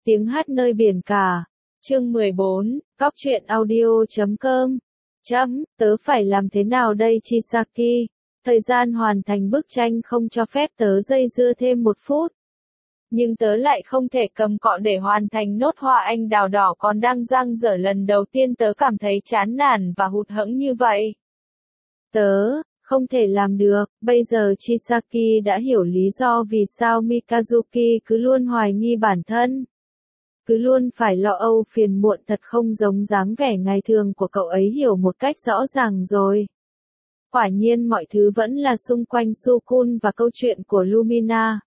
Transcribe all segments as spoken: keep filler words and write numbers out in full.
Tiếng hát nơi biển cả. Chương mười bốn, Cóc truyện audio chấm com. Chấm, tớ phải làm thế nào đây Chisaki? Thời gian hoàn thành bức tranh không cho phép tớ dây dưa thêm một phút. Nhưng tớ lại không thể cầm cọ để hoàn thành nốt hoa anh đào đỏ còn đang dang dở, lần đầu tiên tớ cảm thấy chán nản và hụt hẫng như vậy. Tớ, không thể làm được. Bây giờ Chisaki đã hiểu lý do vì sao Mikazuki cứ luôn hoài nghi bản thân. Cứ luôn phải lo âu phiền muộn, thật không giống dáng vẻ ngày thường của cậu ấy, hiểu một cách rõ ràng rồi. Quả nhiên mọi thứ vẫn là xung quanh Sukun và câu chuyện của Lumina.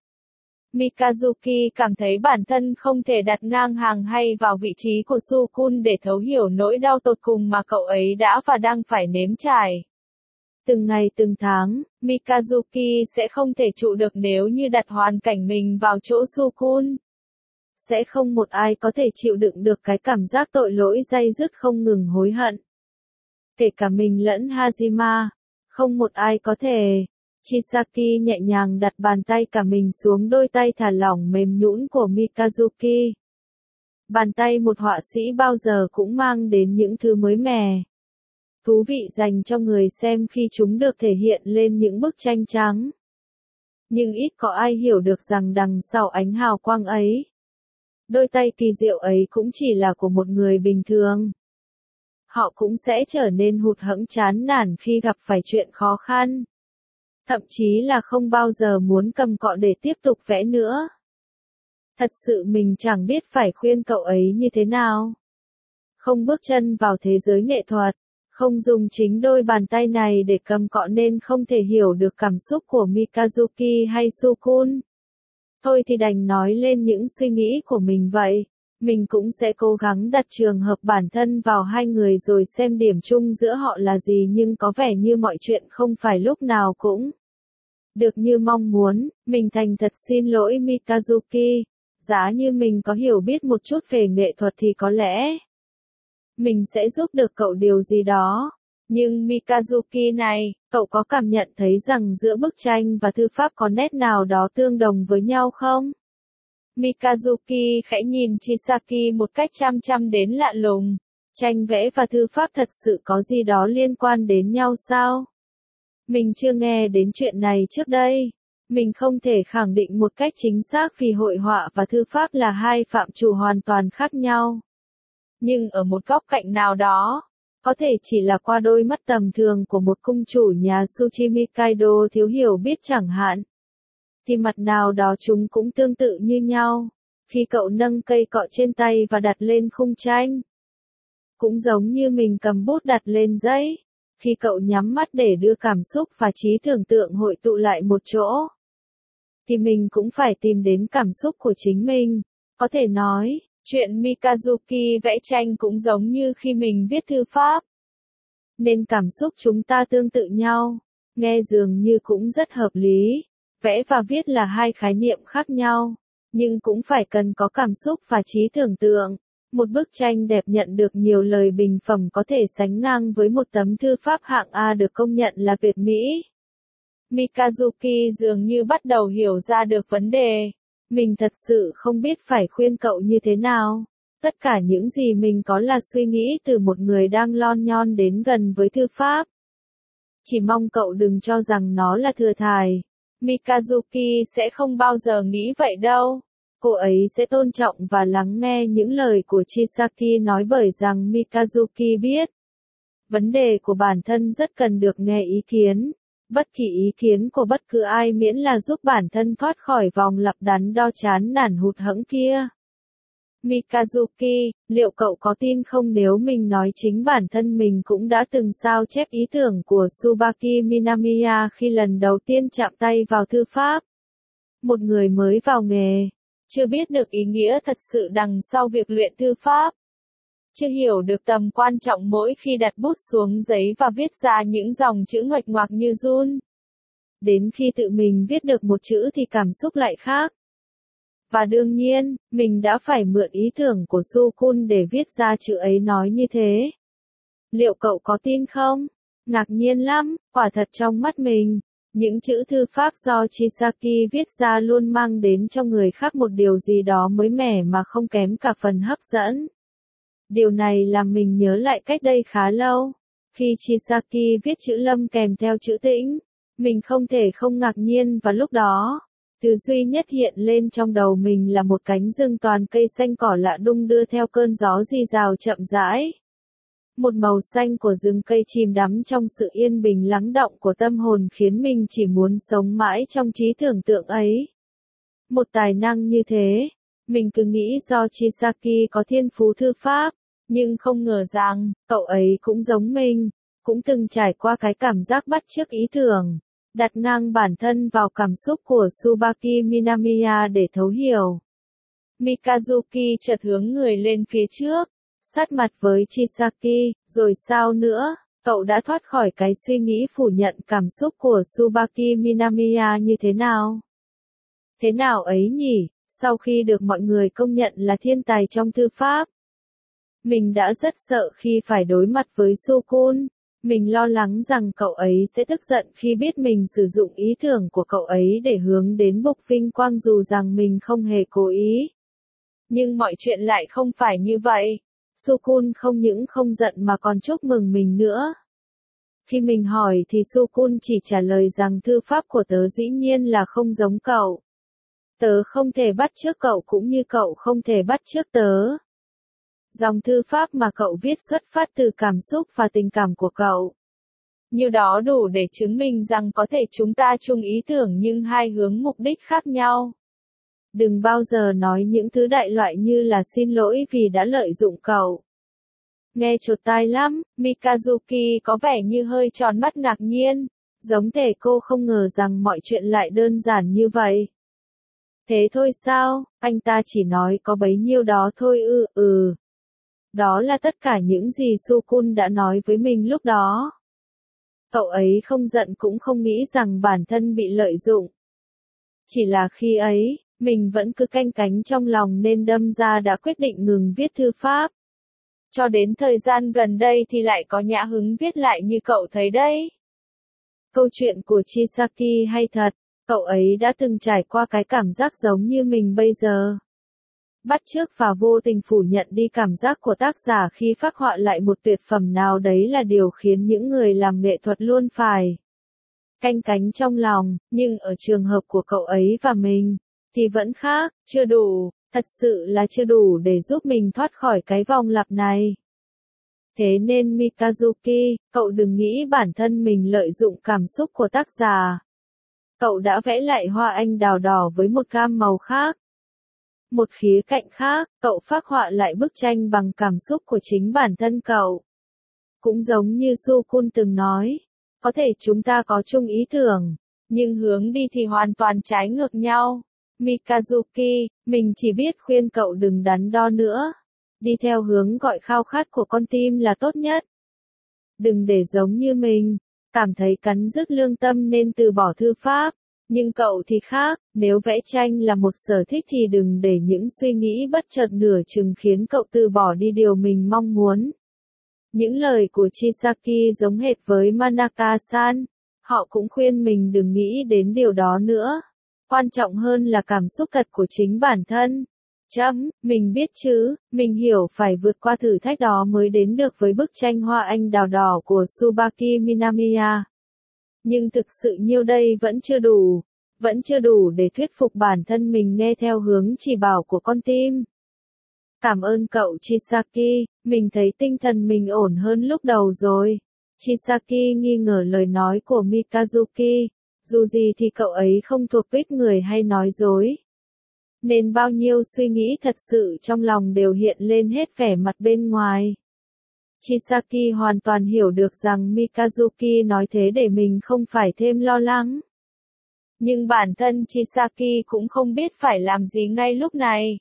Mikazuki cảm thấy bản thân không thể đặt ngang hàng hay vào vị trí của Sukun để thấu hiểu nỗi đau tột cùng mà cậu ấy đã và đang phải nếm trải. Từng ngày từng tháng, Mikazuki sẽ không thể trụ được nếu như đặt hoàn cảnh mình vào chỗ Sukun. Sẽ không một ai có thể chịu đựng được cái cảm giác tội lỗi day dứt không ngừng hối hận. Kể cả mình lẫn Hajima, không một ai có thể. Chisaki nhẹ nhàng đặt bàn tay cả mình xuống đôi tay thả lỏng mềm nhũn của Mikazuki. Bàn tay một họa sĩ bao giờ cũng mang đến những thứ mới mẻ, thú vị dành cho người xem khi chúng được thể hiện lên những bức tranh trắng. Nhưng ít có ai hiểu được rằng đằng sau ánh hào quang ấy, đôi tay kỳ diệu ấy cũng chỉ là của một người bình thường. Họ cũng sẽ trở nên hụt hẫng chán nản khi gặp phải chuyện khó khăn. Thậm chí là không bao giờ muốn cầm cọ để tiếp tục vẽ nữa. Thật sự mình chẳng biết phải khuyên cậu ấy như thế nào. Không bước chân vào thế giới nghệ thuật, không dùng chính đôi bàn tay này để cầm cọ nên không thể hiểu được cảm xúc của Mikazuki hay Sukun. Thôi thì đành nói lên những suy nghĩ của mình vậy. Mình cũng sẽ cố gắng đặt trường hợp bản thân vào hai người rồi xem điểm chung giữa họ là gì, nhưng có vẻ như mọi chuyện không phải lúc nào cũng được như mong muốn. Mình thành thật xin lỗi Mikazuki. Giá như mình có hiểu biết một chút về nghệ thuật thì có lẽ mình sẽ giúp được cậu điều gì đó. Nhưng Mikazuki này, cậu có cảm nhận thấy rằng giữa bức tranh và thư pháp có nét nào đó tương đồng với nhau không? Mikazuki khẽ nhìn Chisaki một cách chăm chăm đến lạ lùng. Tranh vẽ và thư pháp thật sự có gì đó liên quan đến nhau sao? Mình chưa nghe đến chuyện này trước đây. Mình không thể khẳng định một cách chính xác vì hội họa và thư pháp là hai phạm trù hoàn toàn khác nhau. Nhưng ở một góc cạnh nào đó, có thể chỉ là qua đôi mắt tầm thường của một cung chủ nhà Tsuchimi Kaido thiếu hiểu biết chẳng hạn, thì mặt nào đó chúng cũng tương tự như nhau. Khi cậu nâng cây cọ trên tay và đặt lên khung tranh, cũng giống như mình cầm bút đặt lên giấy. Khi cậu nhắm mắt để đưa cảm xúc và trí tưởng tượng hội tụ lại một chỗ, thì mình cũng phải tìm đến cảm xúc của chính mình. Có thể nói, chuyện Mikazuki vẽ tranh cũng giống như khi mình viết thư pháp. Nên cảm xúc chúng ta tương tự nhau. Nghe dường như cũng rất hợp lý. Vẽ và viết là hai khái niệm khác nhau, nhưng cũng phải cần có cảm xúc và trí tưởng tượng. Một bức tranh đẹp nhận được nhiều lời bình phẩm có thể sánh ngang với một tấm thư pháp hạng A được công nhận là tuyệt mỹ. Mikazuki dường như bắt đầu hiểu ra được vấn đề. Mình thật sự không biết phải khuyên cậu như thế nào. Tất cả những gì mình có là suy nghĩ từ một người đang lon nhon đến gần với thư pháp. Chỉ mong cậu đừng cho rằng nó là thừa thải. Mikazuki sẽ không bao giờ nghĩ vậy đâu. Cô ấy sẽ tôn trọng và lắng nghe những lời của Chisaki nói, bởi rằng Mikazuki biết vấn đề của bản thân rất cần được nghe ý kiến. Bất kỳ ý kiến của bất cứ ai miễn là giúp bản thân thoát khỏi vòng lặp đắn đo chán nản hụt hẫng kia. Mikazuki, liệu cậu có tin không nếu mình nói chính bản thân mình cũng đã từng sao chép ý tưởng của Tsubaki Minamiya khi lần đầu tiên chạm tay vào thư pháp? Một người mới vào nghề, chưa biết được ý nghĩa thật sự đằng sau việc luyện thư pháp. Chưa hiểu được tầm quan trọng mỗi khi đặt bút xuống giấy và viết ra những dòng chữ nguệch ngoạc như run. Đến khi tự mình viết được một chữ thì cảm xúc lại khác. Và đương nhiên, mình đã phải mượn ý tưởng của Sukun để viết ra chữ ấy nói như thế. Liệu cậu có tin không? Ngạc nhiên lắm, quả thật trong mắt mình, Những chữ thư pháp do Chisaki viết ra luôn mang đến cho người khác một điều gì đó mới mẻ mà không kém cả phần hấp dẫn. Điều này làm mình nhớ lại cách đây khá lâu. Khi Chisaki viết chữ lâm kèm theo chữ tĩnh, mình không thể không ngạc nhiên và lúc đó, thứ duy nhất hiện lên trong đầu mình là một cánh rừng toàn cây xanh cỏ lạ đung đưa theo cơn gió rì rào chậm rãi. Một màu xanh của rừng cây chìm đắm trong sự yên bình lắng đọng của tâm hồn khiến mình chỉ muốn sống mãi trong trí tưởng tượng ấy. Một tài năng như thế, mình cứ nghĩ do Chisaki có thiên phú thư pháp, nhưng không ngờ rằng, cậu ấy cũng giống mình, cũng từng trải qua cái cảm giác bắt chước ý tưởng, đặt ngang bản thân vào cảm xúc của Tsubaki Minamiya để thấu hiểu. Mikazuki chợt hướng người lên phía trước, sát mặt với Chisaki, rồi sao nữa, cậu đã thoát khỏi cái suy nghĩ phủ nhận cảm xúc của Tsubaki Minamiya như thế nào? Thế nào ấy nhỉ, sau khi được mọi người công nhận là thiên tài trong thư pháp? Mình đã rất sợ khi phải đối mặt với Sukun, mình lo lắng rằng cậu ấy sẽ tức giận khi biết mình sử dụng ý tưởng của cậu ấy để hướng đến mục vinh quang dù rằng mình không hề cố ý. Nhưng mọi chuyện lại không phải như vậy. Sukun không những không giận mà còn chúc mừng mình nữa. Khi mình hỏi thì Sukun chỉ trả lời rằng thư pháp của tớ dĩ nhiên là không giống cậu. Tớ không thể bắt chước cậu cũng như cậu không thể bắt chước tớ. Dòng thư pháp mà cậu viết xuất phát từ cảm xúc và tình cảm của cậu. Như đó đủ để chứng minh rằng có thể chúng ta chung ý tưởng nhưng hai hướng mục đích khác nhau. Đừng bao giờ nói những thứ đại loại như là xin lỗi vì đã lợi dụng cậu. Nghe chột tai lắm, Mikazuki có vẻ như hơi tròn mắt ngạc nhiên, giống thể cô không ngờ rằng mọi chuyện lại đơn giản như vậy. Thế thôi sao, anh ta chỉ nói có bấy nhiêu đó thôi ư, ừ. Đó là tất cả những gì Sukun đã nói với mình lúc đó. Cậu ấy không giận cũng không nghĩ rằng bản thân bị lợi dụng. Chỉ là khi ấy, mình vẫn cứ canh cánh trong lòng nên đâm ra đã quyết định ngừng viết thư pháp. Cho đến thời gian gần đây thì lại có nhã hứng viết lại như cậu thấy đấy. Câu chuyện của Chisaki hay thật, cậu ấy đã từng trải qua cái cảm giác giống như mình bây giờ. Bắt chước và vô tình phủ nhận đi cảm giác của tác giả khi phác họa lại một tuyệt phẩm nào đấy là điều khiến những người làm nghệ thuật luôn phải canh cánh trong lòng, nhưng ở trường hợp của cậu ấy và mình, thì vẫn khác, chưa đủ, thật sự là chưa đủ để giúp mình thoát khỏi cái vòng lặp này. Thế nên Mikazuki, cậu đừng nghĩ bản thân mình lợi dụng cảm xúc của tác giả. Cậu đã vẽ lại hoa anh đào đỏ với một gam màu khác. Một khía cạnh khác, cậu phác họa lại bức tranh bằng cảm xúc của chính bản thân cậu. Cũng giống như Sukun từng nói, có thể chúng ta có chung ý tưởng, nhưng hướng đi thì hoàn toàn trái ngược nhau. Mikazuki, mình chỉ biết khuyên cậu đừng đắn đo nữa. Đi theo hướng gọi khao khát của con tim là tốt nhất. Đừng để giống như mình, cảm thấy cắn rứt lương tâm nên từ bỏ thư pháp. Nhưng cậu thì khác, nếu vẽ tranh là một sở thích thì đừng để những suy nghĩ bất chợt nửa chừng khiến cậu từ bỏ đi điều mình mong muốn. Những lời của Chisaki giống hệt với Manaka-san. Họ cũng khuyên mình đừng nghĩ đến điều đó nữa. Quan trọng hơn là cảm xúc thật của chính bản thân. Chấm, mình biết chứ, mình hiểu phải vượt qua thử thách đó mới đến được với bức tranh hoa anh đào đỏ của Tsubaki Minamiya. Nhưng thực sự nhiêu đây vẫn chưa đủ, vẫn chưa đủ để thuyết phục bản thân mình nghe theo hướng chỉ bảo của con tim. Cảm ơn cậu Chisaki, mình thấy tinh thần mình ổn hơn lúc đầu rồi. Chisaki nghi ngờ lời nói của Mikazuki, dù gì thì cậu ấy không thuộc tuýp người hay nói dối. Nên bao nhiêu suy nghĩ thật sự trong lòng đều hiện lên hết vẻ mặt bên ngoài. Chisaki hoàn toàn hiểu được rằng Mikazuki nói thế để mình không phải thêm lo lắng. Nhưng bản thân Chisaki cũng không biết phải làm gì ngay lúc này.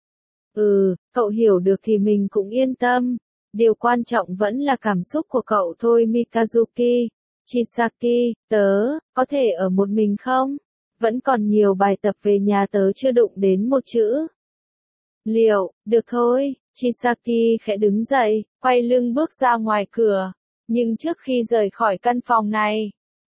Ừ, cậu hiểu được thì mình cũng yên tâm. Điều quan trọng vẫn là cảm xúc của cậu thôi Mikazuki. Chisaki, tớ, có thể ở một mình không? Vẫn còn nhiều bài tập về nhà tớ chưa đụng đến một chữ. Liệu, được thôi, Chisaki khẽ đứng dậy, quay lưng bước ra ngoài cửa. Nhưng trước khi rời khỏi căn phòng này,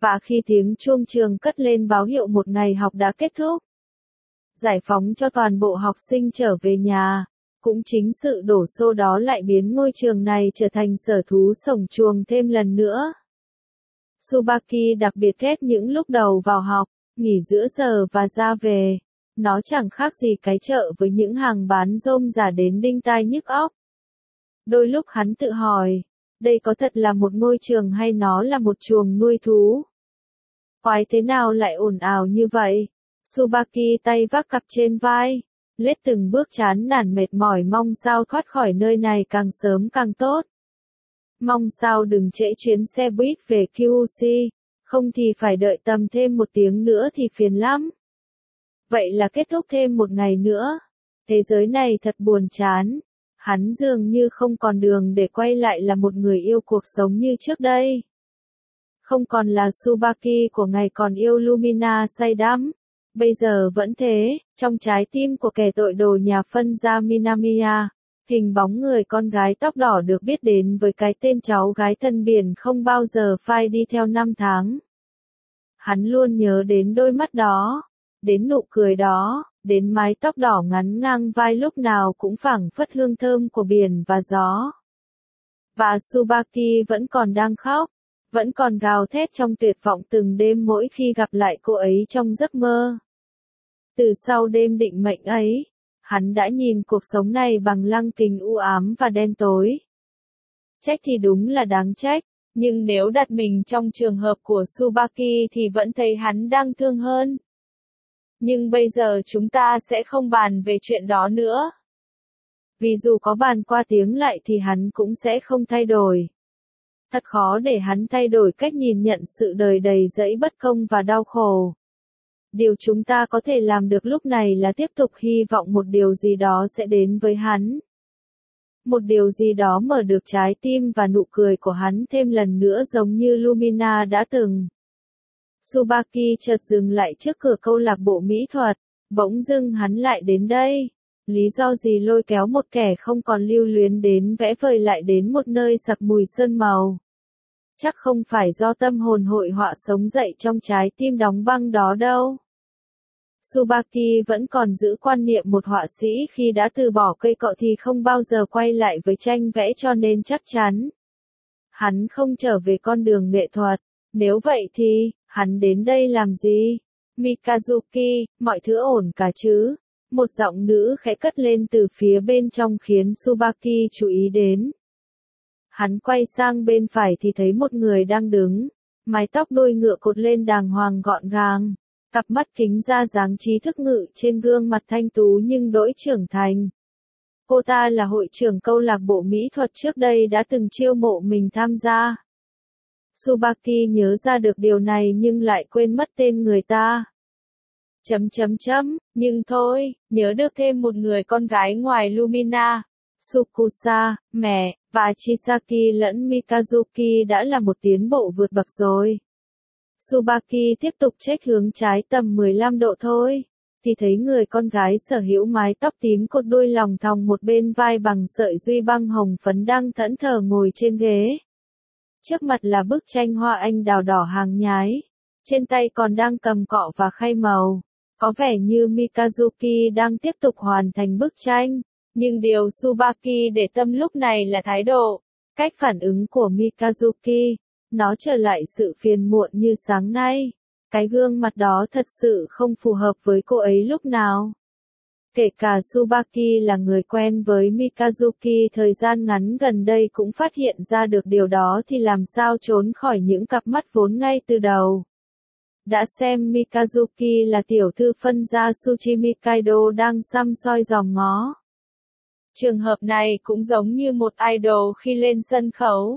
Và khi tiếng chuông trường cất lên báo hiệu một ngày học đã kết thúc, giải phóng cho toàn bộ học sinh trở về nhà, cũng chính sự đổ xô đó lại biến ngôi trường này trở thành sở thú sổng chuồng thêm lần nữa. Tsubaki đặc biệt ghét những lúc đầu vào học, nghỉ giữa giờ và ra về. Nó chẳng khác gì cái chợ với những hàng bán rôm rả đến đinh tai nhức óc. Đôi lúc hắn tự hỏi, đây có thật là một ngôi trường hay nó là một chuồng nuôi thú? Quái thế nào lại ồn ào như vậy? Tsubaki tay vác cặp trên vai, lết từng bước chán nản mệt mỏi mong sao thoát khỏi nơi này càng sớm càng tốt. Mong sao đừng trễ chuyến xe buýt về Kyushu, không thì phải đợi tầm thêm một tiếng nữa thì phiền lắm. Vậy là kết thúc thêm một ngày nữa. Thế giới này thật buồn chán. Hắn dường như không còn đường để quay lại là một người yêu cuộc sống như trước đây. Không còn là Tsubaki của ngày còn yêu Lumina say đắm. Bây giờ vẫn thế, trong trái tim của kẻ tội đồ nhà phân gia Minamiya, hình bóng người con gái tóc đỏ được biết đến với cái tên cháu gái thân biển không bao giờ phai đi theo năm tháng. Hắn luôn nhớ đến đôi mắt đó, đến nụ cười đó, đến mái tóc đỏ ngắn ngang vai lúc nào cũng phảng phất hương thơm của biển và gió. Và Tsubaki vẫn còn đang khóc, vẫn còn gào thét trong tuyệt vọng từng đêm mỗi khi gặp lại cô ấy trong giấc mơ. Từ sau đêm định mệnh ấy, hắn đã nhìn cuộc sống này bằng lăng kính u ám và đen tối. Trách thì đúng là đáng trách, nhưng nếu đặt mình trong trường hợp của Tsubaki thì vẫn thấy hắn đang thương hơn. Nhưng bây giờ chúng ta sẽ không bàn về chuyện đó nữa. Vì dù có bàn qua tiếng lại thì hắn cũng sẽ không thay đổi. Thật khó để hắn thay đổi cách nhìn nhận sự đời đầy dẫy bất công và đau khổ. Điều chúng ta có thể làm được lúc này là tiếp tục hy vọng một điều gì đó sẽ đến với hắn. Một điều gì đó mở được trái tim và nụ cười của hắn thêm lần nữa giống như Lumina đã từng. Tsubaki chợt dừng lại trước cửa câu lạc bộ mỹ thuật, bỗng dưng hắn lại đến đây. Lý do gì lôi kéo một kẻ không còn lưu luyến đến vẽ vời lại đến một nơi sặc mùi sơn màu? Chắc không phải do tâm hồn hội họa sống dậy trong trái tim đóng băng đó đâu. Tsubaki vẫn còn giữ quan niệm một họa sĩ khi đã từ bỏ cây cọ thì không bao giờ quay lại với tranh vẽ cho nên chắc chắn hắn không trở về con đường nghệ thuật. Nếu vậy thì, hắn đến đây làm gì? Mikazuki, mọi thứ ổn cả chứ? Một giọng nữ khẽ cất lên từ phía bên trong khiến Tsubaki chú ý đến. Hắn quay sang bên phải thì thấy một người đang đứng, mái tóc đuôi ngựa cột lên đàng hoàng gọn gàng, cặp mắt kính ra dáng trí thức ngự trên gương mặt thanh tú nhưng đỗi trưởng thành. Cô ta là hội trưởng câu lạc bộ mỹ thuật trước đây đã từng chiêu mộ mình tham gia. Tsubaki nhớ ra được điều này nhưng lại quên mất tên người ta. Chấm chấm chấm, nhưng thôi, nhớ được thêm một người con gái ngoài Lumina, Sukusa, mẹ, và Chisaki lẫn Mikazuki đã là một tiến bộ vượt bậc rồi. Tsubaki tiếp tục check hướng trái tầm mười lăm độ thôi, thì thấy người con gái sở hữu mái tóc tím cột đuôi lòng thòng một bên vai bằng sợi duy băng hồng phấn đang thẫn thờ ngồi trên ghế. Trước mặt là bức tranh hoa anh đào đỏ hàng nhái, trên tay còn đang cầm cọ và khay màu. Có vẻ như Mikazuki đang tiếp tục hoàn thành bức tranh, nhưng điều Tsubaki để tâm lúc này là thái độ, cách phản ứng của Mikazuki. Nó trở lại sự phiền muộn như sáng nay. Cái gương mặt đó thật sự không phù hợp với cô ấy lúc nào. Kể cả Tsubaki là người quen với Mikazuki thời gian ngắn gần đây cũng phát hiện ra được điều đó thì làm sao trốn khỏi những cặp mắt vốn ngay từ đầu. Đã xem Mikazuki là tiểu thư phân gia Tsuchimi Kaido đang săm soi dòm ngó. Trường hợp này cũng giống như một idol khi lên sân khấu.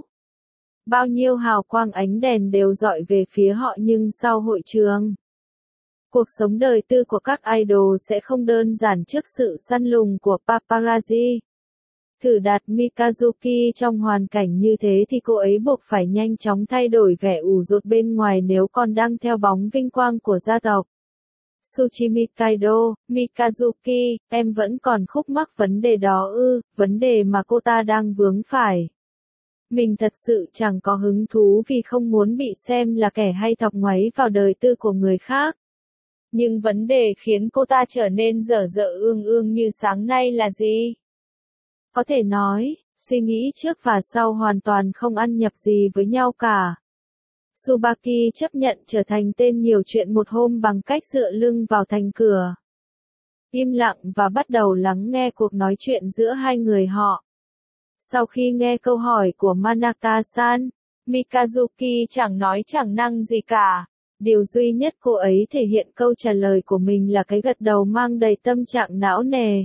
Bao nhiêu hào quang ánh đèn đều dọi về phía họ nhưng sau hội trường, cuộc sống đời tư của các idol sẽ không đơn giản trước sự săn lùng của paparazzi. Thử đặt Mikazuki trong hoàn cảnh như thế thì cô ấy buộc phải nhanh chóng thay đổi vẻ ủ rột bên ngoài nếu còn đang theo bóng vinh quang của gia tộc. Tsuchimi Kaido, Mikazuki, em vẫn còn khúc mắc vấn đề đó ư, vấn đề mà cô ta đang vướng phải. Mình thật sự chẳng có hứng thú vì không muốn bị xem là kẻ hay thọc ngoáy vào đời tư của người khác. Nhưng vấn đề khiến cô ta trở nên dở dở ương ương như sáng nay là gì? Có thể nói, suy nghĩ trước và sau hoàn toàn không ăn nhập gì với nhau cả. Tsubaki chấp nhận trở thành tên nhiều chuyện một hôm bằng cách dựa lưng vào thành cửa. Im lặng và bắt đầu lắng nghe cuộc nói chuyện giữa hai người họ. Sau khi nghe câu hỏi của Manaka-san, Mikazuki chẳng nói chẳng năng gì cả. Điều duy nhất cô ấy thể hiện câu trả lời của mình là cái gật đầu mang đầy tâm trạng não nề.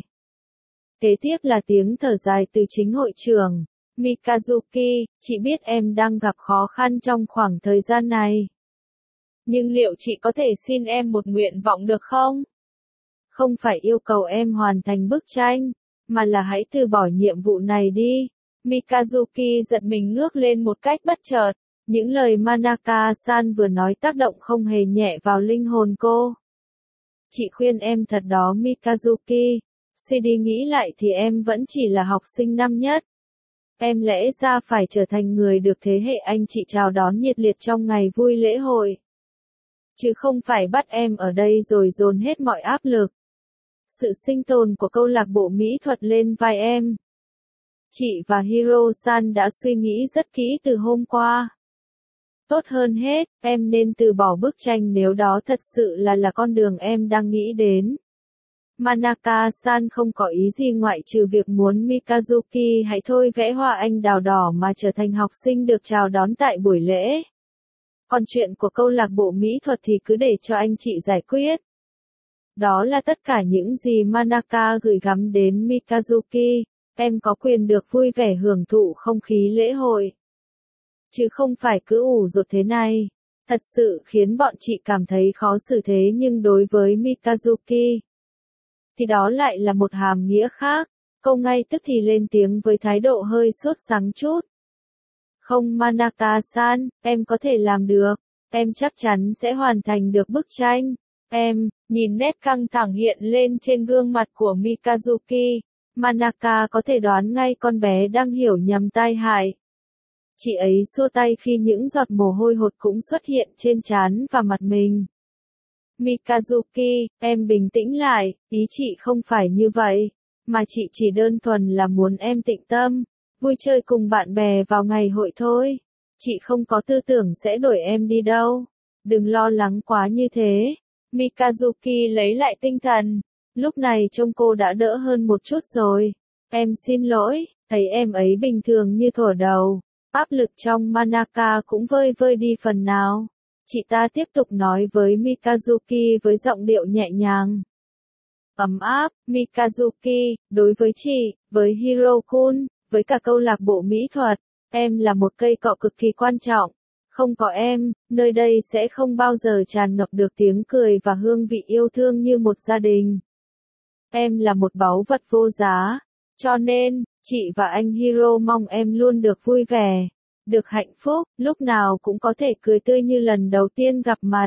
Kế tiếp là tiếng thở dài từ chính hội trưởng. Mikazuki, chị biết em đang gặp khó khăn trong khoảng thời gian này. Nhưng liệu chị có thể xin em một nguyện vọng được không? Không phải yêu cầu em hoàn thành bức tranh, mà là hãy từ bỏ nhiệm vụ này đi. Mikazuki giật mình ngước lên một cách bất chợt. Những lời Manaka-san vừa nói tác động không hề nhẹ vào linh hồn cô. Chị khuyên em thật đó Mikazuki. Suy đi nghĩ lại thì em vẫn chỉ là học sinh năm nhất. Em lẽ ra phải trở thành người được thế hệ anh chị chào đón nhiệt liệt trong ngày vui lễ hội. Chứ không phải bắt em ở đây rồi dồn hết mọi áp lực. Sự sinh tồn của câu lạc bộ mỹ thuật lên vai em. Chị và Hiro-san đã suy nghĩ rất kỹ từ hôm qua. Tốt hơn hết, em nên từ bỏ bức tranh nếu đó thật sự là là con đường em đang nghĩ đến. Manaka-san không có ý gì ngoại trừ việc muốn Mikazuki hãy thôi vẽ hoa anh đào đỏ mà trở thành học sinh được chào đón tại buổi lễ. Còn chuyện của câu lạc bộ mỹ thuật thì cứ để cho anh chị giải quyết. Đó là tất cả những gì Manaka gửi gắm đến Mikazuki. Em có quyền được vui vẻ hưởng thụ không khí lễ hội. Chứ không phải cứ ủ rột thế này. Thật sự khiến bọn chị cảm thấy khó xử thế nhưng đối với Mikazuki thì đó lại là một hàm nghĩa khác. Cô ngay tức thì lên tiếng với thái độ hơi sốt sắng chút. Không Manaka-san, em có thể làm được. Em chắc chắn sẽ hoàn thành được bức tranh. Em, nhìn nét căng thẳng hiện lên trên gương mặt của Mikazuki. Manaka có thể đoán ngay con bé đang hiểu nhầm tai hại. Chị ấy xua tay khi những giọt mồ hôi hột cũng xuất hiện trên trán và mặt mình. Mikazuki, em bình tĩnh lại, ý chị không phải như vậy, mà chị chỉ đơn thuần là muốn em tĩnh tâm, vui chơi cùng bạn bè vào ngày hội thôi. Chị không có tư tưởng sẽ đuổi em đi đâu. Đừng lo lắng quá như thế. Mikazuki lấy lại tinh thần. Lúc này trông cô đã đỡ hơn một chút rồi. Em xin lỗi, thấy em ấy bình thường như thổi đầu. Áp lực trong Manaka cũng vơi vơi đi phần nào. Chị ta tiếp tục nói với Mikazuki với giọng điệu nhẹ nhàng. Ấm áp, Mikazuki, đối với chị, với Hiro-kun, với cả câu lạc bộ mỹ thuật, em là một cây cọ cực kỳ quan trọng. Không có em, nơi đây sẽ không bao giờ tràn ngập được tiếng cười và hương vị yêu thương như một gia đình. Em là một báu vật vô giá. Cho nên, chị và anh Hiro mong em luôn được vui vẻ, được hạnh phúc, lúc nào cũng có thể cười tươi như lần đầu tiên gặp mặt.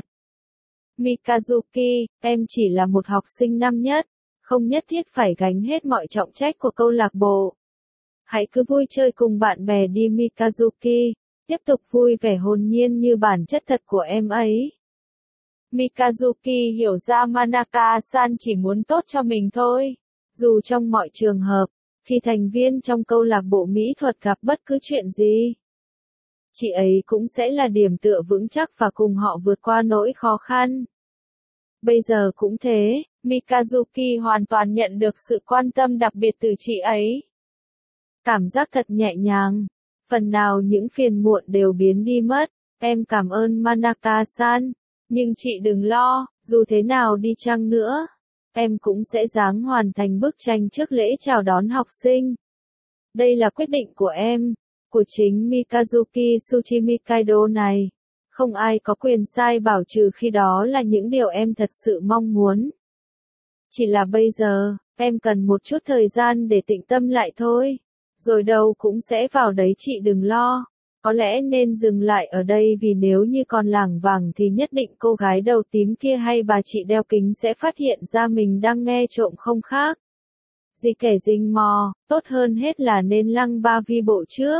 Mikazuki, em chỉ là một học sinh năm nhất, không nhất thiết phải gánh hết mọi trọng trách của câu lạc bộ. Hãy cứ vui chơi cùng bạn bè đi Mikazuki, tiếp tục vui vẻ hồn nhiên như bản chất thật của em ấy. Mikazuki hiểu ra Manaka-san chỉ muốn tốt cho mình thôi. Dù trong mọi trường hợp, khi thành viên trong câu lạc bộ mỹ thuật gặp bất cứ chuyện gì, chị ấy cũng sẽ là điểm tựa vững chắc và cùng họ vượt qua nỗi khó khăn. Bây giờ cũng thế, Mikazuki hoàn toàn nhận được sự quan tâm đặc biệt từ chị ấy. Cảm giác thật nhẹ nhàng, phần nào những phiền muộn đều biến đi mất. Em cảm ơn Manaka-san, nhưng chị đừng lo, dù thế nào đi chăng nữa, em cũng sẽ ráng hoàn thành bức tranh trước lễ chào đón học sinh. Đây là quyết định của em, của chính Mikazuki Tsuchimikaido này. Không ai có quyền sai bảo trừ khi đó là những điều em thật sự mong muốn. Chỉ là bây giờ, em cần một chút thời gian để tĩnh tâm lại thôi. Rồi đâu cũng sẽ vào đấy chị đừng lo. Có lẽ nên dừng lại ở đây vì nếu như còn lảng vảng thì nhất định cô gái đầu tím kia hay bà chị đeo kính sẽ phát hiện ra mình đang nghe trộm không khác. Gì kẻ rình mò, tốt hơn hết là nên lăng ba vi bộ trước.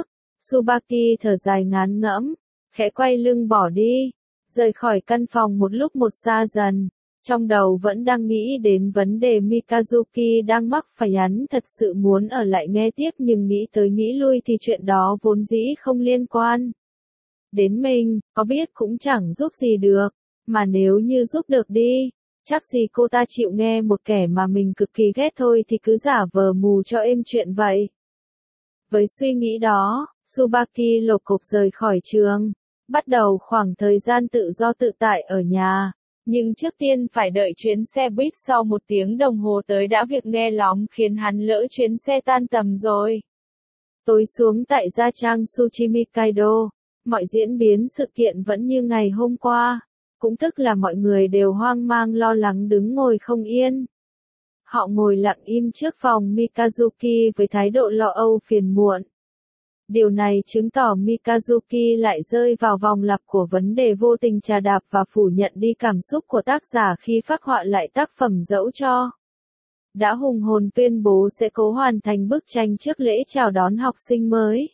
Tsubaki thở dài ngán ngẫm, khẽ quay lưng bỏ đi, rời khỏi căn phòng một lúc một xa dần. Trong đầu vẫn đang nghĩ đến vấn đề Mikazuki đang mắc phải, hắn thật sự muốn ở lại nghe tiếp nhưng nghĩ tới nghĩ lui thì chuyện đó vốn dĩ không liên quan đến mình, có biết cũng chẳng giúp gì được, mà nếu như giúp được đi, chắc gì cô ta chịu nghe một kẻ mà mình cực kỳ ghét thôi thì cứ giả vờ mù cho êm chuyện vậy. Với suy nghĩ đó, Tsubaki lột cục rời khỏi trường, bắt đầu khoảng thời gian tự do tự tại ở nhà. Nhưng trước tiên phải đợi chuyến xe buýt sau một tiếng đồng hồ tới đã, việc nghe lóng khiến hắn lỡ chuyến xe tan tầm rồi. Tối xuống tại Gia Trang Tsuchimikaido, mọi diễn biến sự kiện vẫn như ngày hôm qua, cũng tức là mọi người đều hoang mang lo lắng đứng ngồi không yên. Họ ngồi lặng im trước phòng Mikazuki với thái độ lo âu phiền muộn. Điều này chứng tỏ Mikazuki lại rơi vào vòng lặp của vấn đề vô tình trà đạp và phủ nhận đi cảm xúc của tác giả khi phác họa lại tác phẩm dẫu cho đã hùng hồn tuyên bố sẽ cố hoàn thành bức tranh trước lễ chào đón học sinh mới.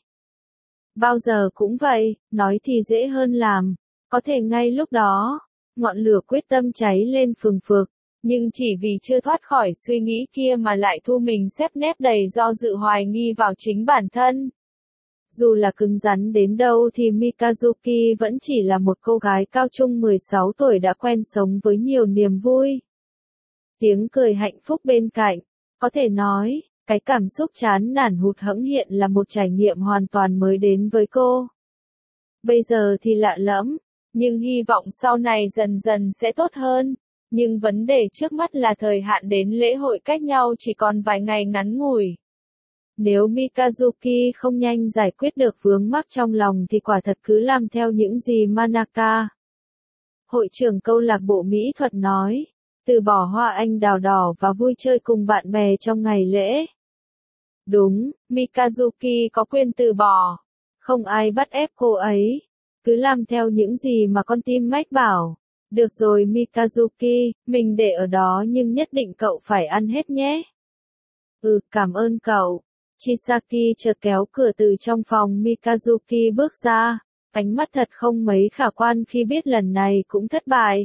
Bao giờ cũng vậy, nói thì dễ hơn làm, có thể ngay lúc đó, ngọn lửa quyết tâm cháy lên phừng phực, nhưng chỉ vì chưa thoát khỏi suy nghĩ kia mà lại thu mình xếp nép đầy do dự hoài nghi vào chính bản thân. Dù là cứng rắn đến đâu thì Mikazuki vẫn chỉ là một cô gái cao trung mười sáu tuổi đã quen sống với nhiều niềm vui. Tiếng cười hạnh phúc bên cạnh, có thể nói, cái cảm xúc chán nản hụt hẫng hiện là một trải nghiệm hoàn toàn mới đến với cô. Bây giờ thì lạ lẫm, nhưng hy vọng sau này dần dần sẽ tốt hơn. Nhưng vấn đề trước mắt là thời hạn đến lễ hội cách nhau chỉ còn vài ngày ngắn ngủi. Nếu Mikazuki không nhanh giải quyết được vướng mắc trong lòng thì quả thật cứ làm theo những gì Manaka, hội trưởng câu lạc bộ mỹ thuật nói, từ bỏ hoa anh đào đỏ và vui chơi cùng bạn bè trong ngày lễ. Đúng, Mikazuki có quyền từ bỏ. Không ai bắt ép cô ấy. Cứ làm theo những gì mà con tim mách bảo. Được rồi Mikazuki, mình để ở đó nhưng nhất định cậu phải ăn hết nhé. Ừ, cảm ơn cậu. Chisaki chợt kéo cửa từ trong phòng Mikazuki bước ra, ánh mắt thật không mấy khả quan khi biết lần này cũng thất bại.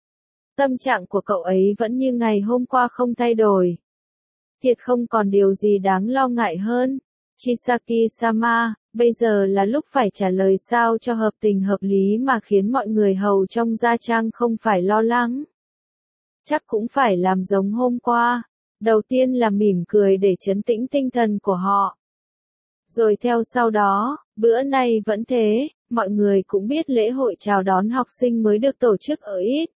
Tâm trạng của cậu ấy vẫn như ngày hôm qua không thay đổi. Thiệt không còn điều gì đáng lo ngại hơn. Chisaki-sama, bây giờ là lúc phải trả lời sao cho hợp tình hợp lý mà khiến mọi người hầu trong gia trang không phải lo lắng. Chắc cũng phải làm giống hôm qua. Đầu tiên là mỉm cười để trấn tĩnh tinh thần của họ. Rồi theo sau đó, bữa nay vẫn thế, mọi người cũng biết lễ hội chào đón học sinh mới được tổ chức ở ít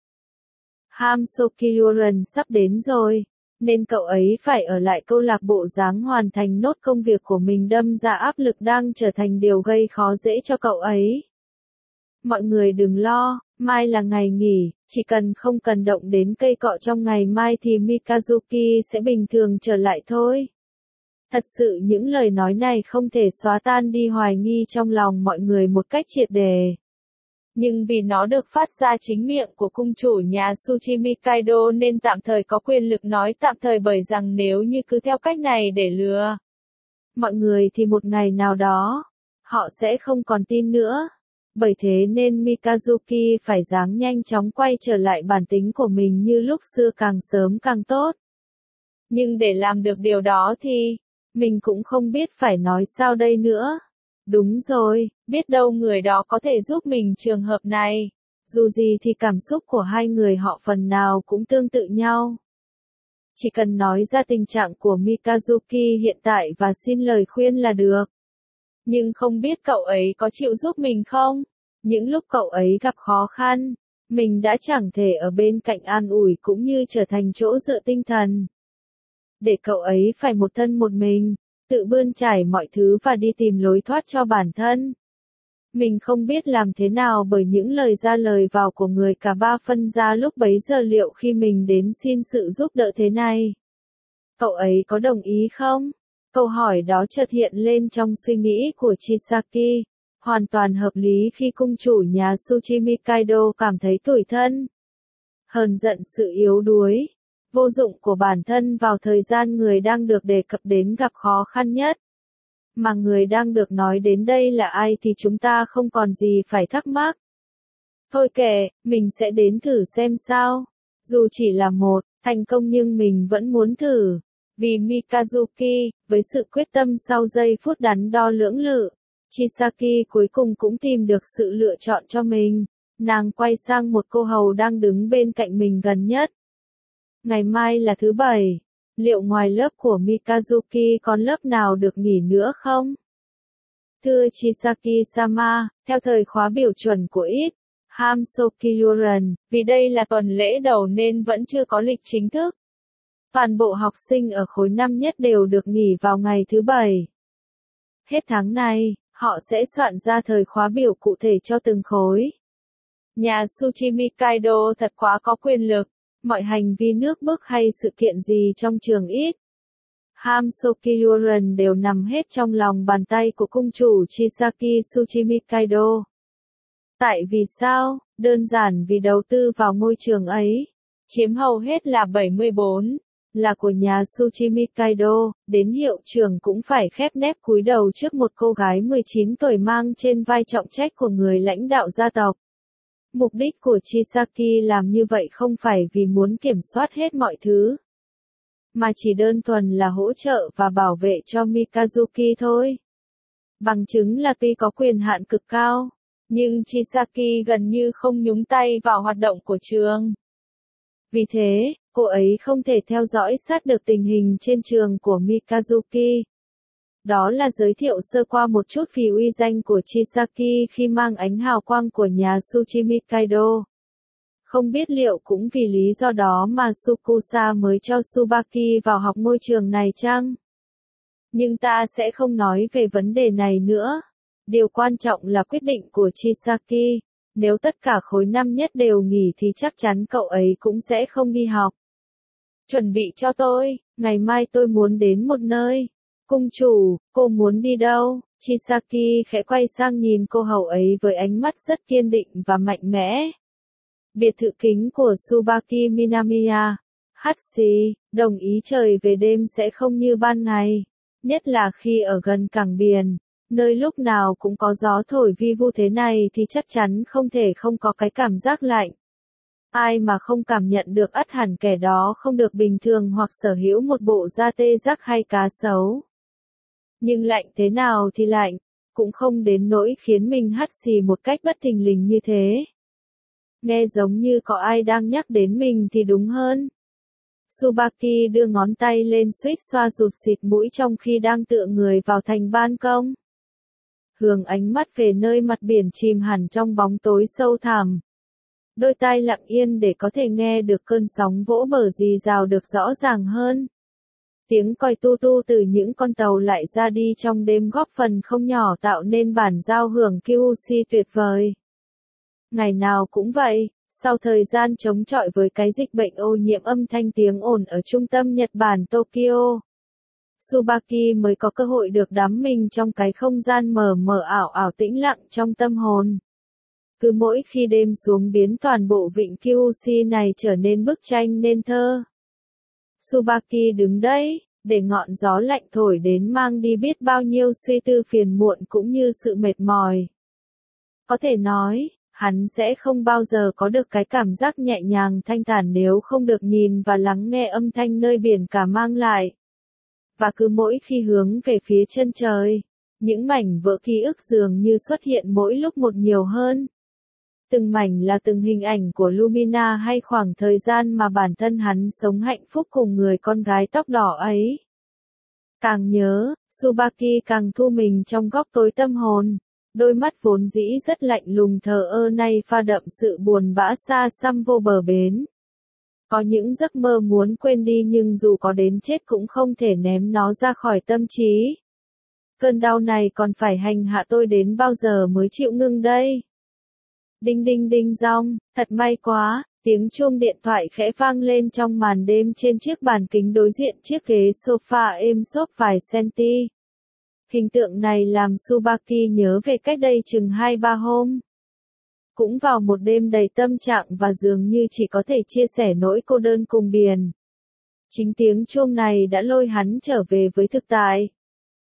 Hamsokyuren sắp đến rồi, nên cậu ấy phải ở lại câu lạc bộ dáng hoàn thành nốt công việc của mình, đâm ra áp lực đang trở thành điều gây khó dễ cho cậu ấy. Mọi người đừng lo, mai là ngày nghỉ, chỉ cần không cần động đến cây cọ trong ngày mai thì Mikazuki sẽ bình thường trở lại thôi. Thật sự những lời nói này không thể xóa tan đi hoài nghi trong lòng mọi người một cách triệt để. Nhưng vì nó được phát ra chính miệng của cung chủ nhà Tsuchimikaido nên tạm thời có quyền lực nói tạm thời, bởi rằng nếu như cứ theo cách này để lừa mọi người thì một ngày nào đó, họ sẽ không còn tin nữa. Bởi thế nên Mikazuki phải ráng nhanh chóng quay trở lại bản tính của mình như lúc xưa, càng sớm càng tốt. Nhưng để làm được điều đó thì, mình cũng không biết phải nói sao đây nữa. Đúng rồi, biết đâu người đó có thể giúp mình trường hợp này. Dù gì thì cảm xúc của hai người họ phần nào cũng tương tự nhau. Chỉ cần nói ra tình trạng của Mikazuki hiện tại và xin lời khuyên là được. Nhưng không biết cậu ấy có chịu giúp mình không? Những lúc cậu ấy gặp khó khăn, mình đã chẳng thể ở bên cạnh an ủi cũng như trở thành chỗ dựa tinh thần. Để cậu ấy phải một thân một mình, tự bươn trải mọi thứ và đi tìm lối thoát cho bản thân. Mình không biết làm thế nào bởi những lời ra lời vào của người cả ba phân ra lúc bấy giờ, liệu khi mình đến xin sự giúp đỡ thế này, cậu ấy có đồng ý không? Câu hỏi đó chợt hiện lên trong suy nghĩ của Chisaki, hoàn toàn hợp lý khi cung chủ nhà Tsuchimikaido cảm thấy tủi thân, hờn giận sự yếu đuối, vô dụng của bản thân vào thời gian người đang được đề cập đến gặp khó khăn nhất. Mà người đang được nói đến đây là ai thì chúng ta không còn gì phải thắc mắc. Thôi kệ, mình sẽ đến thử xem sao. Dù chỉ là một thành công nhưng mình vẫn muốn thử. Vì Mikazuki, với sự quyết tâm sau giây phút đắn đo lưỡng lự, Chisaki cuối cùng cũng tìm được sự lựa chọn cho mình. Nàng quay sang một cô hầu đang đứng bên cạnh mình gần nhất. Ngày mai là thứ bảy. Liệu ngoài lớp của Mikazuki còn lớp nào được nghỉ nữa không? Thưa Chisaki-sama, theo thời khóa biểu chuẩn của ít Hamsokyuren, vì đây là tuần lễ đầu nên vẫn chưa có lịch chính thức. Toàn bộ học sinh ở khối năm nhất đều được nghỉ vào ngày thứ bảy. Hết tháng này, họ sẽ soạn ra thời khóa biểu cụ thể cho từng khối. Nhà Tsuchimi Kaido thật quá có quyền lực. Mọi hành vi nước bức hay sự kiện gì trong trường ít Hamsokyuren đều nằm hết trong lòng bàn tay của cung chủ Chisaki Tsuchimi Kaido. Tại vì sao? Đơn giản vì đầu tư vào ngôi trường ấy, chiếm hầu hết là bảy mươi bốn, là của nhà Tsuchimi Kaido, đến hiệu trưởng cũng phải khép nép cúi đầu trước một cô gái mười chín tuổi mang trên vai trọng trách của người lãnh đạo gia tộc. Mục đích của Chisaki làm như vậy không phải vì muốn kiểm soát hết mọi thứ, mà chỉ đơn thuần là hỗ trợ và bảo vệ cho Mikazuki thôi. Bằng chứng là tuy có quyền hạn cực cao, nhưng Chisaki gần như không nhúng tay vào hoạt động của trường. Vì thế, cô ấy không thể theo dõi sát được tình hình trên trường của Mikazuki. Đó là giới thiệu sơ qua một chút về uy danh của Chisaki khi mang ánh hào quang của nhà Tsuchimi Kaido. Không biết liệu cũng vì lý do đó mà Sukusa mới cho Tsubaki vào học ngôi trường này chăng? Nhưng ta sẽ không nói về vấn đề này nữa. Điều quan trọng là quyết định của Chisaki. Nếu tất cả khối năm nhất đều nghỉ thì chắc chắn cậu ấy cũng sẽ không đi học. Chuẩn bị cho tôi, ngày mai tôi muốn đến một nơi. Cung chủ, cô muốn đi đâu? Chisaki khẽ quay sang nhìn cô hầu ấy với ánh mắt rất kiên định và mạnh mẽ. Biệt thự kính của Tsubaki Minamiya. Hachi, đồng ý trời về đêm sẽ không như ban ngày. Nhất là khi ở gần cảng biển, nơi lúc nào cũng có gió thổi vi vu thế này thì chắc chắn không thể không có cái cảm giác lạnh. Ai mà không cảm nhận được ắt hẳn kẻ đó không được bình thường hoặc sở hữu một bộ da tê giác hay cá sấu. Nhưng lạnh thế nào thì lạnh, cũng không đến nỗi khiến mình hắt xì một cách bất thình lình như thế. Nghe giống như có ai đang nhắc đến mình thì đúng hơn. Tsubaki đưa ngón tay lên suýt xoa rụt xịt mũi trong khi đang tựa người vào thành ban công. Hướng ánh mắt về nơi mặt biển chìm hẳn trong bóng tối sâu thẳm. Đôi tai lặng yên để có thể nghe được cơn sóng vỗ bờ rì rào được rõ ràng hơn. Tiếng còi tu tu từ những con tàu lại ra đi trong đêm góp phần không nhỏ tạo nên bản giao hưởng Kyushu tuyệt vời. Ngày nào cũng vậy, sau thời gian chống chọi với cái dịch bệnh ô nhiễm âm thanh tiếng ồn ở trung tâm Nhật Bản Tokyo, Tsubaki mới có cơ hội được đắm mình trong cái không gian mờ mờ ảo ảo tĩnh lặng trong tâm hồn. Cứ mỗi khi đêm xuống biến toàn bộ vịnh Kyushu này trở nên bức tranh nên thơ. Tsubaki đứng đấy, để ngọn gió lạnh thổi đến mang đi biết bao nhiêu suy tư phiền muộn cũng như sự mệt mỏi. Có thể nói, hắn sẽ không bao giờ có được cái cảm giác nhẹ nhàng thanh thản nếu không được nhìn và lắng nghe âm thanh nơi biển cả mang lại. Và cứ mỗi khi hướng về phía chân trời, những mảnh vỡ ký ức dường như xuất hiện mỗi lúc một nhiều hơn. Từng mảnh là từng hình ảnh của Lumina hay khoảng thời gian mà bản thân hắn sống hạnh phúc cùng người con gái tóc đỏ ấy. Càng nhớ, Tsubaki càng thu mình trong góc tối tâm hồn. Đôi mắt vốn dĩ rất lạnh lùng thờ ơ nay pha đậm sự buồn bã xa xăm vô bờ bến. Có những giấc mơ muốn quên đi nhưng dù có đến chết cũng không thể ném nó ra khỏi tâm trí. Cơn đau này còn phải hành hạ tôi đến bao giờ mới chịu ngưng đây? Đinh đinh đinh rong, thật may quá, tiếng chuông điện thoại khẽ vang lên trong màn đêm trên chiếc bàn kính đối diện chiếc ghế sofa êm xốp vài centi. Hình tượng này làm Tsubaki nhớ về cách đây chừng hai ba hôm. Cũng vào một đêm đầy tâm trạng và dường như chỉ có thể chia sẻ nỗi cô đơn cùng biển. Chính tiếng chuông này đã lôi hắn trở về với thực tại.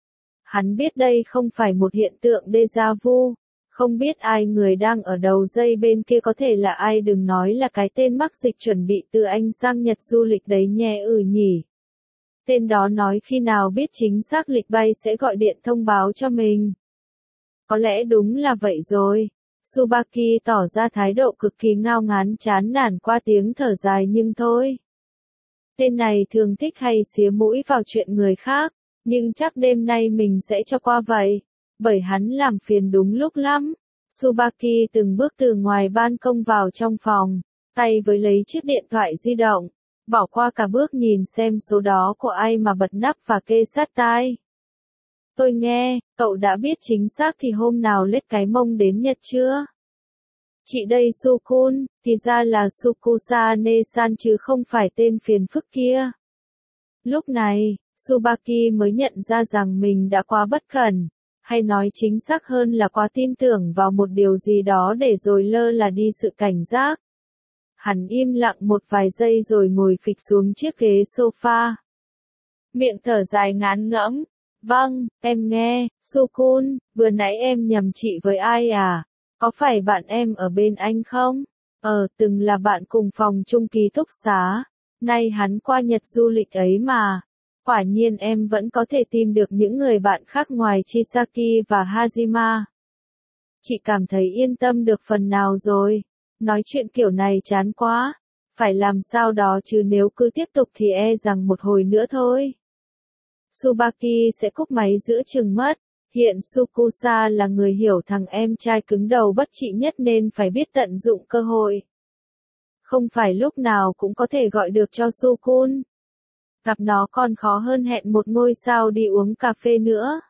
Hắn biết đây không phải một hiện tượng déjà vu, không biết ai người đang ở đầu dây bên kia có thể là ai, đừng nói là cái tên mắc dịch chuẩn bị từ Anh sang Nhật du lịch đấy nhé. Ừ nhỉ. Tên đó nói khi nào biết chính xác lịch bay sẽ gọi điện thông báo cho mình. Có lẽ đúng là vậy rồi. Tsubaki tỏ ra thái độ cực kỳ ngao ngán chán nản qua tiếng thở dài nhưng thôi. Tên này thường thích hay xía mũi vào chuyện người khác, nhưng chắc đêm nay mình sẽ cho qua vậy, bởi hắn làm phiền đúng lúc lắm. Tsubaki từng bước từ ngoài ban công vào trong phòng, tay với lấy chiếc điện thoại di động, bỏ qua cả bước nhìn xem số đó của ai mà bật nắp và kê sát tai. Tôi nghe, cậu đã biết chính xác thì hôm nào lết cái mông đến Nhật chưa? Chị đây Sukun, thì ra là Sukusane-san chứ không phải tên phiền phức kia. Lúc này, Tsubaki mới nhận ra rằng mình đã quá bất cẩn, hay nói chính xác hơn là quá tin tưởng vào một điều gì đó để rồi lơ là đi sự cảnh giác. Hắn im lặng một vài giây rồi ngồi phịch xuống chiếc ghế sofa. Miệng thở dài ngán ngẫm. Vâng, em nghe, Sukun, vừa nãy em nhầm chị với ai à? Có phải bạn em ở bên anh không? Ờ, từng là bạn cùng phòng chung ký túc xá. Nay hắn qua Nhật du lịch ấy mà. Quả nhiên em vẫn có thể tìm được những người bạn khác ngoài Chisaki và Hajima. Chị cảm thấy yên tâm được phần nào rồi. Nói chuyện kiểu này chán quá. Phải làm sao đó chứ nếu cứ tiếp tục thì e rằng một hồi nữa thôi. Tsubaki sẽ cúp máy giữa chừng mất. Hiện Sukusa là người hiểu thằng em trai cứng đầu bất trị nhất nên phải biết tận dụng cơ hội. Không phải lúc nào cũng có thể gọi được cho Sukun. Gặp nó còn khó hơn hẹn một ngôi sao đi uống cà phê nữa.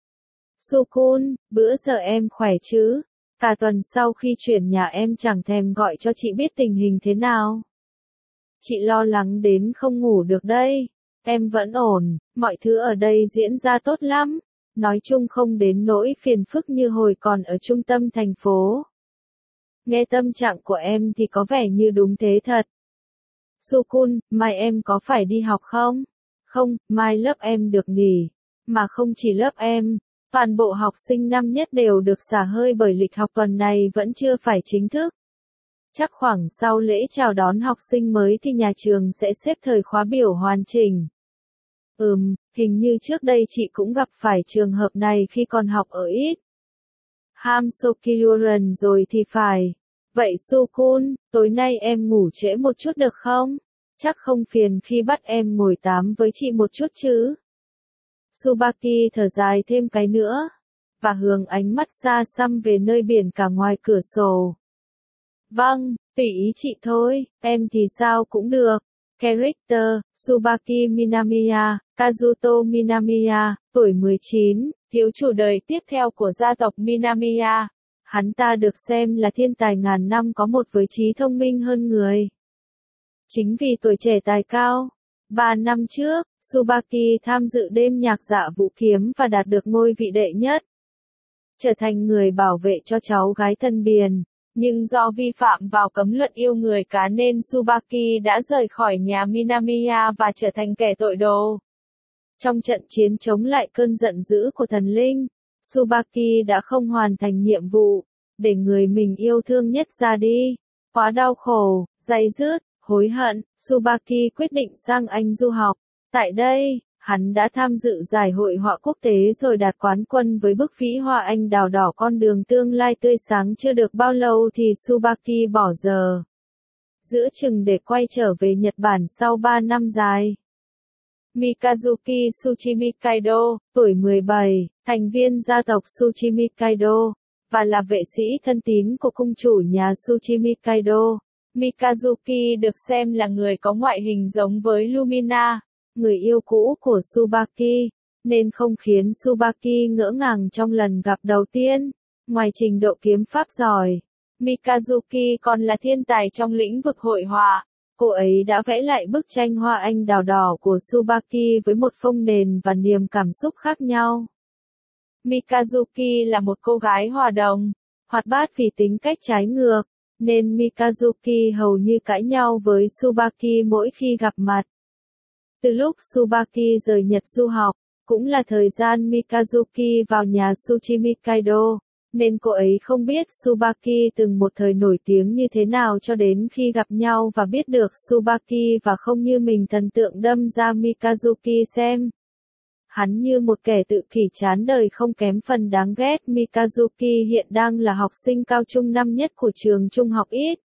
Sukun, bữa giờ em khỏe chứ? Cả tuần sau khi chuyển nhà em chẳng thèm gọi cho chị biết tình hình thế nào. Chị lo lắng đến không ngủ được đây. Em vẫn ổn, mọi thứ ở đây diễn ra tốt lắm. Nói chung không đến nỗi phiền phức như hồi còn ở trung tâm thành phố. Nghe tâm trạng của em thì có vẻ như đúng thế thật. Sukun, mai em có phải đi học không? Không, mai lớp em được nghỉ. Mà không chỉ lớp em, toàn bộ học sinh năm nhất đều được xả hơi bởi lịch học tuần này vẫn chưa phải chính thức. Chắc khoảng sau lễ chào đón học sinh mới thì nhà trường sẽ xếp thời khóa biểu hoàn chỉnh. Ừm, hình như trước đây chị cũng gặp phải trường hợp này khi còn học ở ít. Hamsokyuren rồi thì phải. Vậy Sukun, tối nay em ngủ trễ một chút được không? Chắc không phiền khi bắt em ngồi tám với chị một chút chứ? Tsubaki thở dài thêm cái nữa, và hướng ánh mắt xa xăm về nơi biển cả ngoài cửa sổ. Vâng, tùy ý chị thôi, em thì sao cũng được. Character, Tsubaki Minamiya, Kazuto Minamiya, tuổi mười chín, thiếu chủ đời tiếp theo của gia tộc Minamiya. Hắn ta được xem là thiên tài ngàn năm có một với trí thông minh hơn người. Chính vì tuổi trẻ tài cao, ba năm trước, Tsubaki tham dự đêm nhạc dạ vũ kiếm và đạt được ngôi vị đệ nhất. Trở thành người bảo vệ cho cháu gái Tân Biền. Nhưng do vi phạm vào cấm luật yêu người cá nên Tsubaki đã rời khỏi nhà Minamiya và trở thành kẻ tội đồ. Trong trận chiến chống lại cơn giận dữ của thần linh, Tsubaki đã không hoàn thành nhiệm vụ, để người mình yêu thương nhất ra đi. Quá đau khổ, day dứt, hối hận, Tsubaki quyết định sang Anh du học. Tại đây, hắn đã tham dự giải hội họa quốc tế rồi đạt quán quân với bức vĩ họa anh đào đỏ con đường tương lai tươi sáng. Chưa được bao lâu thì Tsubaki bỏ giờ giữa chừng để quay trở về Nhật Bản sau ba năm dài. Mikazuki Tsuchimi Kaido, tuổi mười bảy, thành viên gia tộc Tsuchimi Kaido, và là vệ sĩ thân tín của cung chủ nhà Tsuchimi Kaido. Mikazuki được xem là người có ngoại hình giống với Lumina, người yêu cũ của Tsubaki, nên không khiến Tsubaki ngỡ ngàng trong lần gặp đầu tiên. Ngoài trình độ kiếm pháp giỏi, Mikazuki còn là thiên tài trong lĩnh vực hội họa. Cô ấy đã vẽ lại bức tranh hoa anh đào đỏ của Tsubaki với một phông nền và niềm cảm xúc khác nhau. Mikazuki là một cô gái hòa đồng, hoạt bát vì tính cách trái ngược, nên Mikazuki hầu như cãi nhau với Tsubaki mỗi khi gặp mặt. Từ lúc Tsubaki rời Nhật du học, cũng là thời gian Mikazuki vào nhà Tsuchimi Kaido, nên cô ấy không biết Tsubaki từng một thời nổi tiếng như thế nào cho đến khi gặp nhau và biết được Tsubaki và không như mình thần tượng đâm ra Mikazuki xem. Hắn như một kẻ tự kỷ chán đời không kém phần đáng ghét. Mikazuki hiện đang là học sinh cao trung năm nhất của trường trung học ít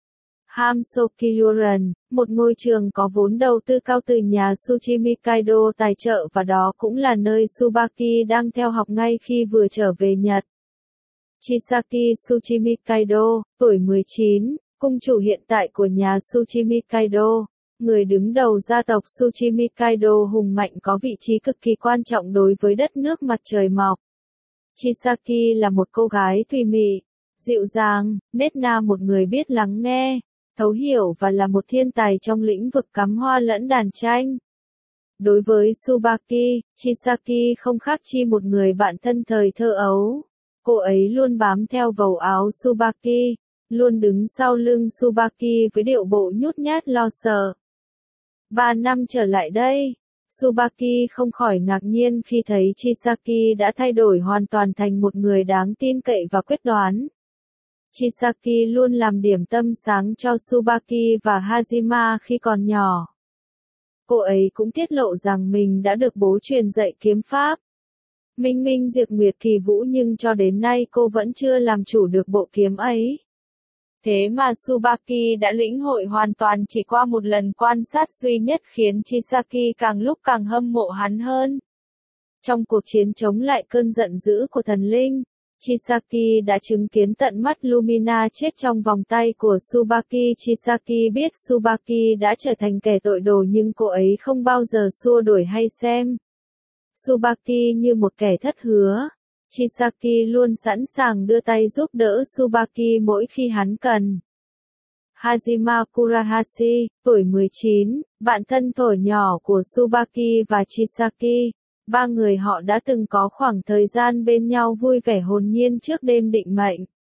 Hamsokyuren, một ngôi trường có vốn đầu tư cao từ nhà Tsuchimi Kaido tài trợ và đó cũng là nơi Tsubaki đang theo học ngay khi vừa trở về Nhật. Chisaki Tsuchimi Kaido, tuổi mười chín, cung chủ hiện tại của nhà Tsuchimi Kaido, người đứng đầu gia tộc Tsuchimi Kaido hùng mạnh có vị trí cực kỳ quan trọng đối với đất nước mặt trời mọc. Chisaki là một cô gái thùy mị, dịu dàng, nết na, một người biết lắng nghe, thấu hiểu và là một thiên tài trong lĩnh vực cắm hoa lẫn đàn tranh. Đối với Tsubaki, Chisaki không khác chi một người bạn thân thời thơ ấu. Cô ấy luôn bám theo vầu áo Tsubaki, luôn đứng sau lưng Tsubaki với điệu bộ nhút nhát lo sợ. Ba năm trở lại đây, Tsubaki không khỏi ngạc nhiên khi thấy Chisaki đã thay đổi hoàn toàn thành một người đáng tin cậy và quyết đoán. Chisaki luôn làm điểm tâm sáng cho Tsubaki và Hajima khi còn nhỏ. Cô ấy cũng tiết lộ rằng mình đã được bố truyền dạy kiếm pháp. Minh minh diệt nguyệt kỳ vũ, nhưng cho đến nay cô vẫn chưa làm chủ được bộ kiếm ấy. Thế mà Tsubaki đã lĩnh hội hoàn toàn chỉ qua một lần quan sát duy nhất, khiến Chisaki càng lúc càng hâm mộ hắn hơn. Trong cuộc chiến chống lại cơn giận dữ của thần linh, Chisaki đã chứng kiến tận mắt Lumina chết trong vòng tay của Tsubaki. Chisaki biết Tsubaki đã trở thành kẻ tội đồ nhưng cô ấy không bao giờ xua đuổi hay xem Tsubaki như một kẻ thất hứa. Chisaki luôn sẵn sàng đưa tay giúp đỡ Tsubaki mỗi khi hắn cần. Hajima Kurahashi, tuổi mười chín, bạn thân thuở nhỏ của Tsubaki và Chisaki. Ba người họ đã từng có khoảng thời gian bên nhau vui vẻ hồn nhiên trước đêm định mệnh.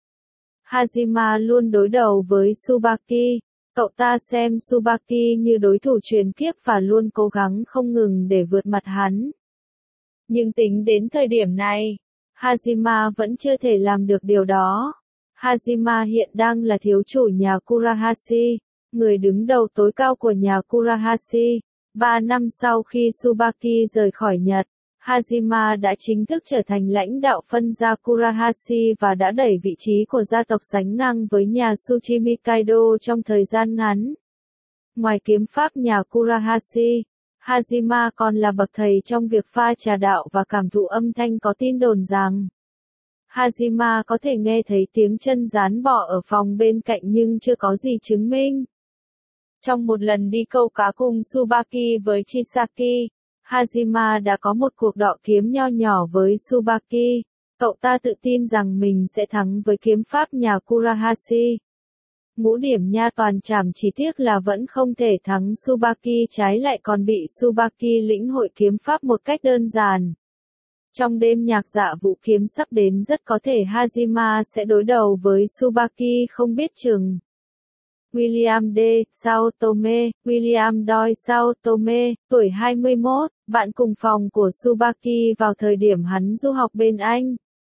Hajima luôn đối đầu với Tsubaki. Cậu ta xem Tsubaki như đối thủ truyền kiếp và luôn cố gắng không ngừng để vượt mặt hắn. Nhưng tính đến thời điểm này, Hajima vẫn chưa thể làm được điều đó. Hajima hiện đang là thiếu chủ nhà Kurahashi, người đứng đầu tối cao của nhà Kurahashi. Ba năm sau khi Tsubaki rời khỏi Nhật, Hajima đã chính thức trở thành lãnh đạo phân gia Kurahashi và đã đẩy vị trí của gia tộc sánh ngang với nhà Tsuchimi Kaido trong thời gian ngắn. Ngoài kiếm pháp nhà Kurahashi, Hajima còn là bậc thầy trong việc pha trà đạo và cảm thụ âm thanh. Có tin đồn rằng Hajima có thể nghe thấy tiếng chân rán bọ ở phòng bên cạnh nhưng chưa có gì chứng minh. Trong một lần đi câu cá cùng Tsubaki với Chisaki, Hajima đã có một cuộc đọ kiếm nho nhỏ với Tsubaki. Cậu ta tự tin rằng mình sẽ thắng với kiếm pháp nhà Kurahashi. Ngũ điểm nha toàn chảm, chỉ tiếc là vẫn không thể thắng Tsubaki, trái lại còn bị Tsubaki lĩnh hội kiếm pháp một cách đơn giản. Trong đêm nhạc dạ vũ kiếm sắp đến, rất có thể Hajima sẽ đối đầu với Tsubaki không biết chừng. William D. Sao Tome, William Doi Sao Tome, tuổi hai mươi mốt, bạn cùng phòng của Tsubaki vào thời điểm hắn du học bên Anh.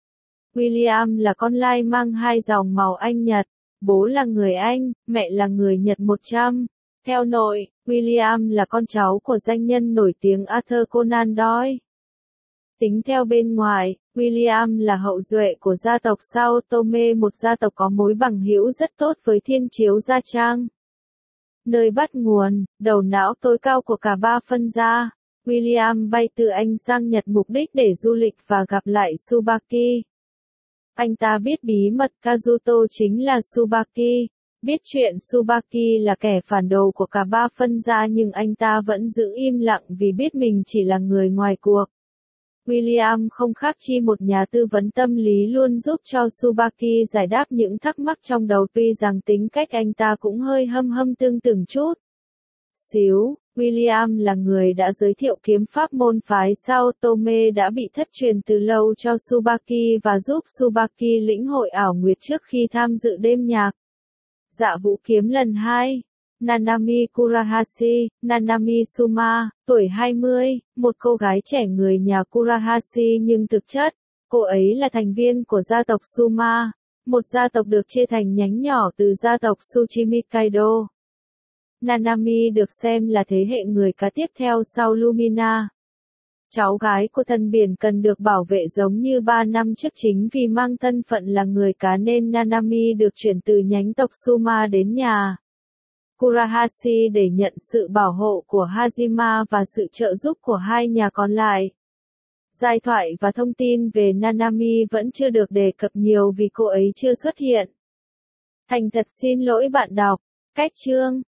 William là con lai mang hai dòng màu Anh-Nhật, bố là người Anh, mẹ là người Nhật một trăm. Theo nội, William là con cháu của danh nhân nổi tiếng Arthur Conan Doyle. Tính theo bên ngoài, William là hậu duệ của gia tộc Sao Tome, một gia tộc có mối bằng hữu rất tốt với Thiên Chiếu Gia Trang. Nơi bắt nguồn, đầu não tối cao của cả ba phân gia, William bay từ Anh sang Nhật mục đích để du lịch và gặp lại Tsubaki. Anh ta biết bí mật Kazuto chính là Tsubaki, biết chuyện Tsubaki là kẻ phản đồ của cả ba phân gia nhưng anh ta vẫn giữ im lặng vì biết mình chỉ là người ngoài cuộc. William không khác chi một nhà tư vấn tâm lý luôn giúp cho Tsubaki giải đáp những thắc mắc trong đầu, tuy rằng tính cách anh ta cũng hơi hâm hâm tương từng chút xíu. William là người đã giới thiệu kiếm pháp môn phái Sao Tome đã bị thất truyền từ lâu cho Tsubaki và giúp Tsubaki lĩnh hội ảo nguyệt trước khi tham dự đêm nhạc dạ vũ kiếm lần hai. Nanami Kurahashi, Nanami Suma, tuổi hai mươi, một cô gái trẻ người nhà Kurahashi nhưng thực chất, cô ấy là thành viên của gia tộc Suma, một gia tộc được chia thành nhánh nhỏ từ gia tộc Tsuchimi Kaido. Nanami được xem là thế hệ người cá tiếp theo sau Lumina. Cháu gái của thần biển cần được bảo vệ giống như ba năm trước chính vì mang thân phận là người cá nên Nanami được chuyển từ nhánh tộc Suma đến nhà Kurahashi để nhận sự bảo hộ của Hajima và sự trợ giúp của hai nhà còn lại. Giai thoại và thông tin về Nanami vẫn chưa được đề cập nhiều vì cô ấy chưa xuất hiện. Thành thật xin lỗi bạn đọc. Cách chương